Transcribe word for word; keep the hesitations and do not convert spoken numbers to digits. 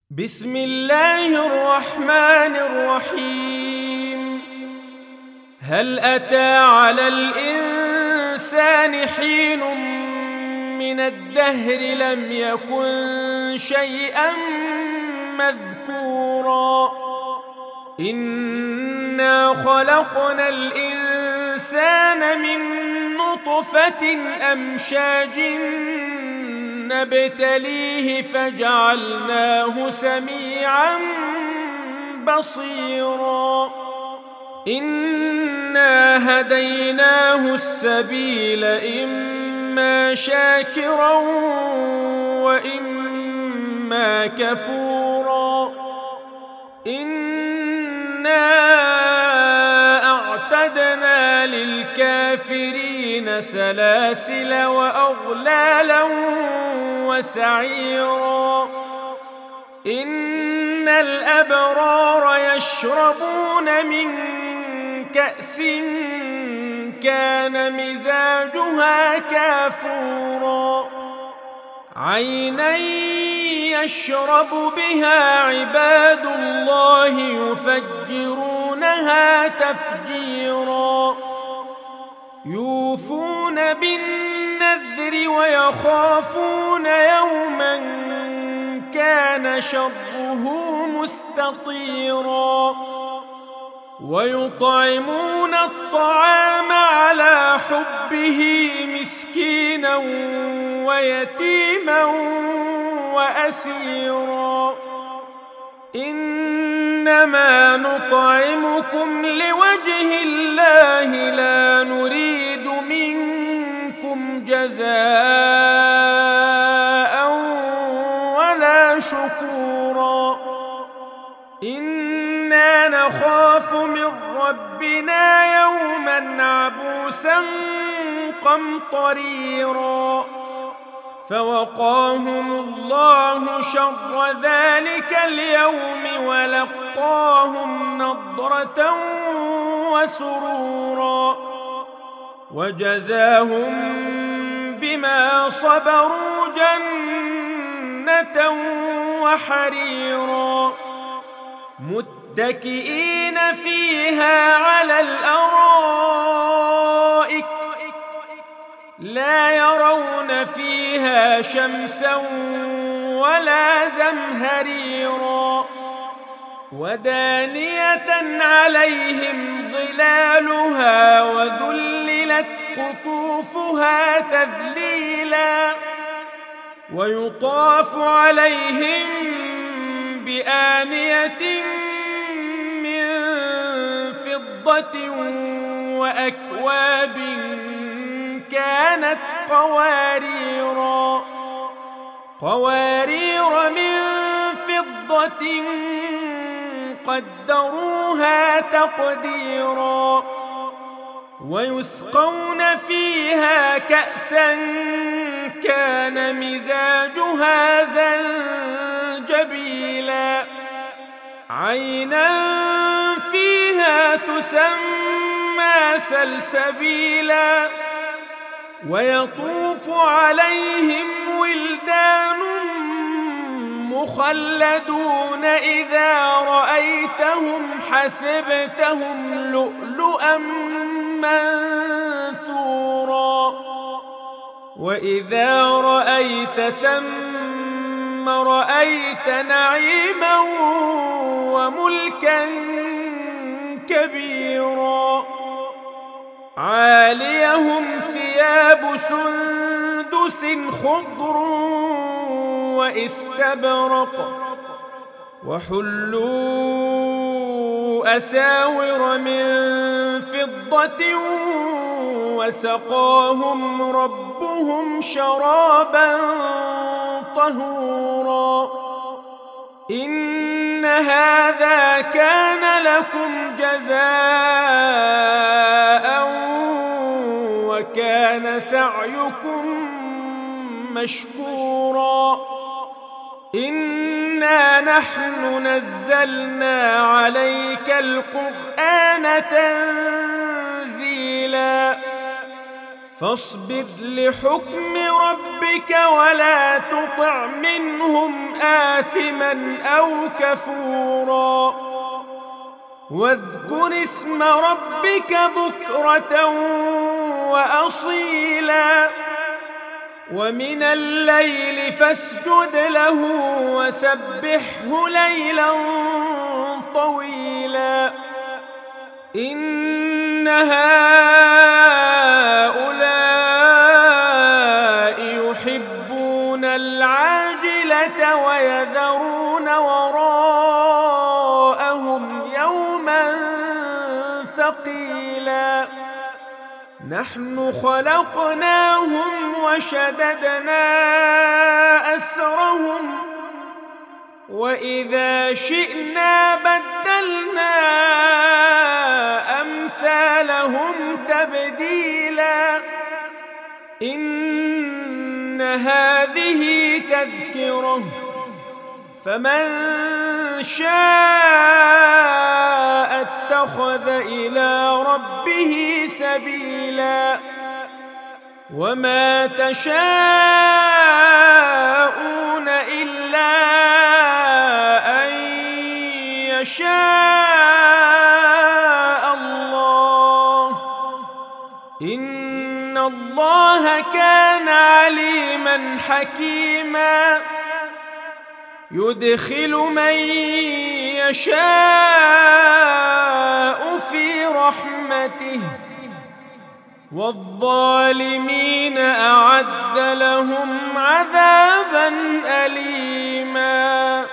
بسم الله الرحمن الرحيم. هل أتى على الإنسان حين من الدهر لم يكن شيئا مذكورا إنا خلقنا الإنسان من نطفة أمشاج نبتليه فجعلناه سميعا بصيرا إنا هديناه السبيل إما شاكرا وإما كفورا إنا أعتدنا للكافرين سلاسل وأغلالا وسعيرا إن الأبرار يشربون من كأس كان مزاجها كافورا عينا يشرب بها عباد الله يفجرونها تفجيرا يوفون بالنذر ويخافون يوما كان شره مستطيرا ويطعمون الطعام على حبه مسكينا ويتيما وأسيرا إنما نطعمكم لوجه الله لا نريد منكم جزاء ولا شكورا إنا نخاف من ربنا يوما عبوسا قمطريرا فوقاهم الله شر ذلك اليوم ولقاهم نضرة وسرورا وجزاهم بما صبروا جنة وحريرا متكئين فيها على الأرائك لا يرون فيها شمسا ولا زمهريرا ودانية عليهم ظلالها وذللت قطوفها تذليلا ويطاف عليهم بآنية من فضة وأكواب كانت قواريرا قوارير من فضة قدروها تقديرا ويسقون فيها كأسا كان مزاجها زنجبيلا عينا فيها تسمى سلسبيلا ويطوف عليهم ولدان مخلدون إذا رأيتهم حسبتهم لؤلؤا منثورا وإذا رأيت ثم رأيت نعيما وملكا كبيرا عاليهم ثياب سندس خضر واستبرق وحلوا أساور من فضة وسقاهم ربهم شرابا طهورا إن هذا كان لكم جزاء وكان سعيكم مشكورا إنا نحن نزلنا عليك القرآن تنزيلا فاصبر لحكم ربك ولا تطع منهم آثما أو كفورا واذكر اسم ربك بكرة وأصيلا ومن الليل فاسجد له وسبحه ليلا طويلا إن هؤلاء يحبون العاجلة ويذرون وراءهم يوما ثقيلا نحن خلقناهم وشددنا أسرهم وإذا شئنا بدلنا أمثالهم تبديلا إن هذه تذكرة فمن شاء اتخذ إلى ربه سبيلا وما تشاءون إلا أن يشاء الله إن الله كان عليما حكيما يدخل من يشاء في رحمته والظالمين أعد لهم عذابا أليما.